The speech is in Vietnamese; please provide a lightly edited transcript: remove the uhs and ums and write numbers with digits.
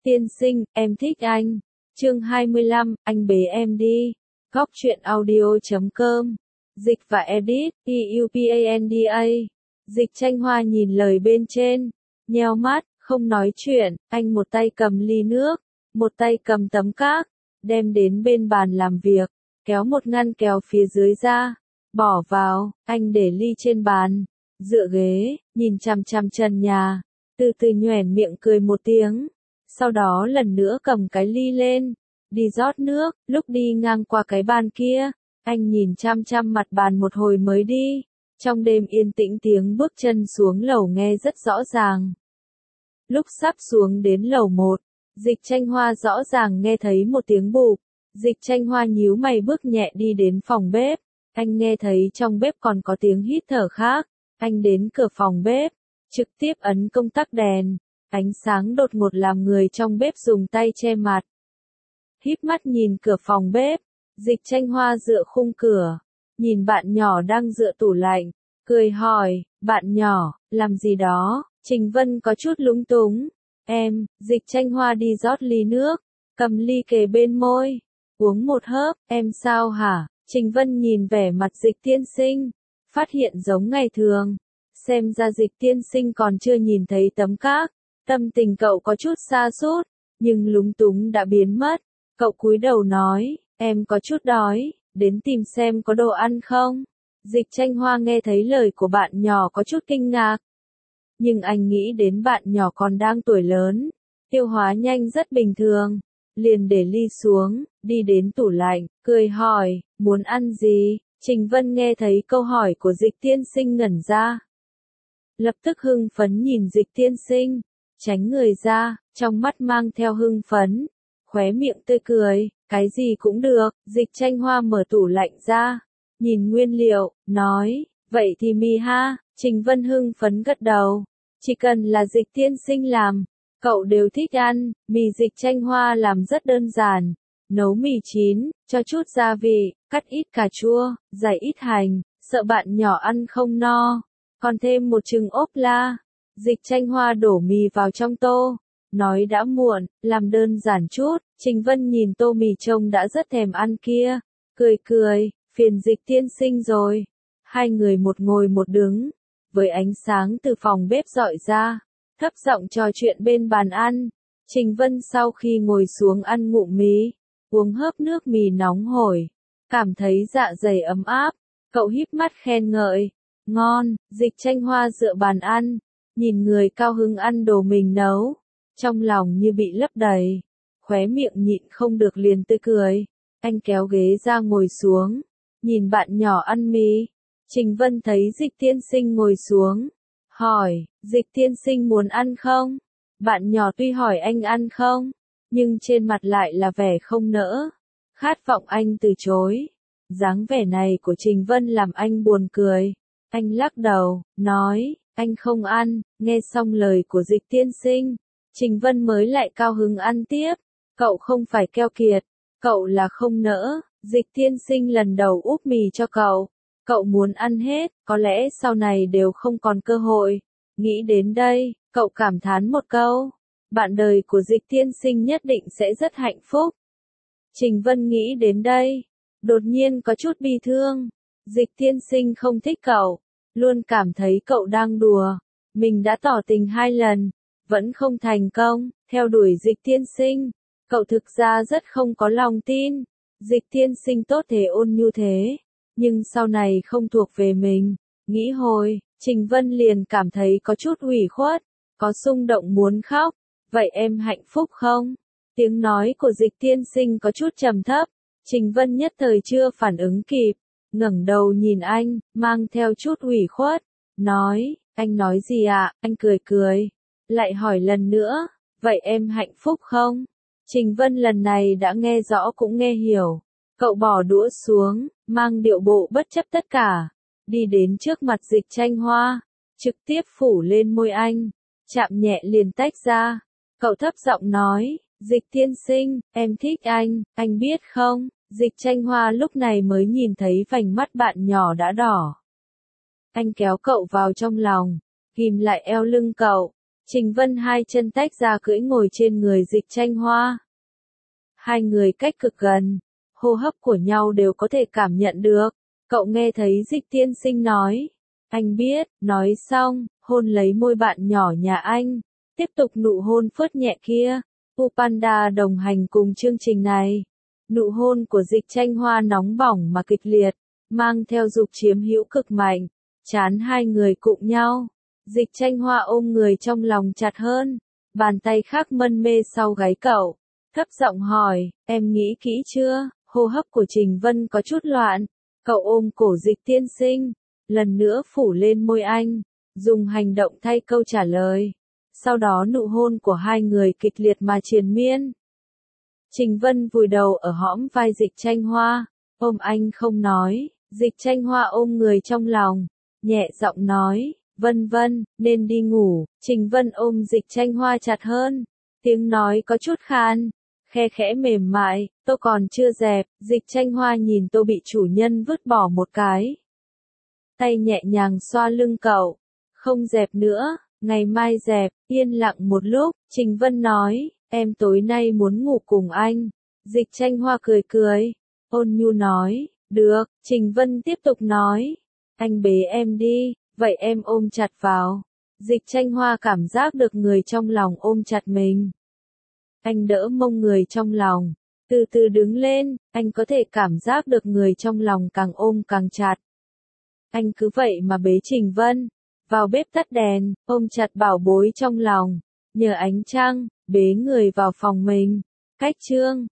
Tiên sinh, em thích anh. Chương 25, anh bế em đi. Góc truyện audio.com. Dịch và edit, EUPANDA. Dịch Tranh Hoa nhìn lời bên trên, nheo mắt, không nói chuyện, anh một tay cầm ly nước, một tay cầm tấm cát, đem đến bên bàn làm việc, kéo một ngăn kéo phía dưới ra, bỏ vào, anh để ly trên bàn, dựa ghế, nhìn chằm chằm trần nhà, từ từ nhoẻn miệng cười một tiếng, sau đó lần nữa cầm cái ly lên, đi rót nước, lúc đi ngang qua cái bàn kia, anh nhìn chăm chăm mặt bàn một hồi mới đi. Trong đêm yên tĩnh tiếng bước chân xuống lầu nghe rất rõ ràng. Lúc sắp xuống đến lầu 1, Dịch Tranh Hoa rõ ràng nghe thấy một tiếng bụp. Dịch Tranh Hoa nhíu mày bước nhẹ đi đến phòng bếp. Anh nghe thấy trong bếp còn có tiếng hít thở khác. Anh đến cửa phòng bếp, trực tiếp ấn công tắc đèn. Ánh sáng đột ngột làm người trong bếp dùng tay che mặt. Híp mắt nhìn cửa phòng bếp, Dịch Tranh Hoa dựa khung cửa. Nhìn bạn nhỏ đang dựa tủ lạnh, cười hỏi, bạn nhỏ, làm gì đó? Trình Vân có chút lúng túng. Em, Dịch Tranh Hoa đi rót ly nước, cầm ly kề bên môi, uống một hớp, em sao hả? Trình Vân nhìn vẻ mặt Dịch tiên sinh, phát hiện giống ngày thường. Xem ra Dịch tiên sinh còn chưa nhìn thấy tấm cát, tâm tình cậu có chút sa sút, nhưng lúng túng đã biến mất. Cậu cúi đầu nói, em có chút đói. Đến tìm xem có đồ ăn không? Dịch Tranh Hoa nghe thấy lời của bạn nhỏ có chút kinh ngạc. Nhưng anh nghĩ đến bạn nhỏ còn đang tuổi lớn, tiêu hóa nhanh rất bình thường. Liền để ly xuống, đi đến tủ lạnh, cười hỏi, muốn ăn gì? Trình Vân nghe thấy câu hỏi của Dịch tiên sinh ngẩn ra. Lập tức hưng phấn nhìn Dịch tiên sinh, tránh người ra, trong mắt mang theo hưng phấn, khóe miệng tươi cười. Cái gì cũng được, Dịch Tranh Hoa mở tủ lạnh ra, nhìn nguyên liệu, nói, vậy thì mì ha, Trình Vân hưng phấn gật đầu, chỉ cần là Dịch tiên sinh làm, cậu đều thích ăn, mì Dịch Tranh Hoa làm rất đơn giản, nấu mì chín, cho chút gia vị, cắt ít cà chua, rải ít hành, sợ bạn nhỏ ăn không no, còn thêm một trứng ốp la. Dịch Tranh Hoa đổ mì vào trong tô. Nói đã muộn, làm đơn giản chút, Trình Vân nhìn tô mì trông đã rất thèm ăn kia, cười cười, phiền Dịch tiên sinh rồi. Hai người một ngồi một đứng, với ánh sáng từ phòng bếp rọi ra, thấp giọng trò chuyện bên bàn ăn. Trình Vân sau khi ngồi xuống ăn ngụm mì, uống hớp nước mì nóng hổi, cảm thấy dạ dày ấm áp, cậu híp mắt khen ngợi, ngon. Dịch Tranh Hoa dựa bàn ăn, nhìn người cao hứng ăn đồ mình nấu. Trong lòng như bị lấp đầy, khóe miệng nhịn không được liền tươi cười. Anh kéo ghế ra ngồi xuống, nhìn bạn nhỏ ăn mì. Trình Vân thấy Dịch tiên sinh ngồi xuống, hỏi, Dịch tiên sinh muốn ăn không? Bạn nhỏ tuy hỏi anh ăn không, nhưng trên mặt lại là vẻ không nỡ, khát vọng anh từ chối. Dáng vẻ này của Trình Vân làm anh buồn cười. Anh lắc đầu, nói, anh không ăn. Nghe xong lời của Dịch tiên sinh, Trình Vân mới lại cao hứng ăn tiếp. Cậu không phải keo kiệt, cậu là không nỡ. Dịch tiên sinh lần đầu úp mì cho cậu. Cậu muốn ăn hết, có lẽ sau này đều không còn cơ hội. Nghĩ đến đây, cậu cảm thán một câu. Bạn đời của Dịch tiên sinh nhất định sẽ rất hạnh phúc. Trình Vân nghĩ đến đây, đột nhiên có chút bi thương. Dịch tiên sinh không thích cậu, luôn cảm thấy cậu đang đùa. Mình đã tỏ tình 2 lần. Vẫn không thành công, theo đuổi Dịch tiên sinh, cậu thực ra rất không có lòng tin. Dịch tiên sinh tốt thế ôn nhu thế, nhưng sau này không thuộc về mình. Nghĩ hồi, Trình Vân liền cảm thấy có chút ủy khuất, có xung động muốn khóc. Vậy em hạnh phúc không? Tiếng nói của Dịch tiên sinh có chút trầm thấp, Trình Vân nhất thời chưa phản ứng kịp, ngẩng đầu nhìn anh, mang theo chút ủy khuất, nói, anh nói gì ạ? Anh cười cười. Lại hỏi lần nữa, vậy em hạnh phúc không? Trình Vân lần này đã nghe rõ cũng nghe hiểu. Cậu bỏ đũa xuống, mang điệu bộ bất chấp tất cả, đi đến trước mặt Dịch Tranh Hoa, trực tiếp phủ lên môi anh, chạm nhẹ liền tách ra. Cậu thấp giọng nói, Dịch tiên sinh, em thích anh biết không? Dịch Tranh Hoa lúc này mới nhìn thấy vành mắt bạn nhỏ đã đỏ. Anh kéo cậu vào trong lòng, ghim lại eo lưng cậu. Trình Vân hai chân tách ra cưỡi ngồi trên người Dịch Tranh Hoa. Hai người cách cực gần, hô hấp của nhau đều có thể cảm nhận được. Cậu nghe thấy Dịch tiên sinh nói. Anh biết, nói xong, hôn lấy môi bạn nhỏ nhà anh. Tiếp tục nụ hôn phớt nhẹ kia. Pupanda đồng hành cùng chương trình này. Nụ hôn của Dịch Tranh Hoa nóng bỏng mà kịch liệt, mang theo dục chiếm hữu cực mạnh. Chán hai người cụng nhau. Dịch Tranh Hoa ôm người trong lòng chặt hơn. Bàn tay khác mân mê sau gáy cậu. Thấp giọng hỏi, em nghĩ kỹ chưa? Hô hấp của Trình Vân có chút loạn. Cậu ôm cổ Dịch tiên sinh, lần nữa phủ lên môi anh, dùng hành động thay câu trả lời. Sau đó nụ hôn của hai người kịch liệt mà triền miên. Trình Vân vùi đầu ở hõm vai Dịch Tranh Hoa, ôm anh không nói. Dịch Tranh Hoa ôm người trong lòng, nhẹ giọng nói, Vân Vân, nên đi ngủ. Trình Vân ôm Dịch Tranh Hoa chặt hơn, tiếng nói có chút khan, khe khẽ mềm mại, tô còn chưa dẹp. Dịch Tranh Hoa nhìn tô bị chủ nhân vứt bỏ một cái. Tay nhẹ nhàng xoa lưng cậu, không dẹp nữa, ngày mai dẹp. Yên lặng một lúc, Trình Vân nói, em tối nay muốn ngủ cùng anh. Dịch Tranh Hoa cười cười, ôn nhu nói, được. Trình Vân tiếp tục nói, anh bế em đi, vậy em ôm chặt vào. Dịch Tranh Hoa cảm giác được người trong lòng ôm chặt mình. Anh đỡ mông người trong lòng, từ từ đứng lên, anh có thể cảm giác được người trong lòng càng ôm càng chặt. Anh cứ vậy mà bế Trình Vân, vào bếp tắt đèn, ôm chặt bảo bối trong lòng, nhờ ánh trăng, bế người vào phòng mình. Cách chương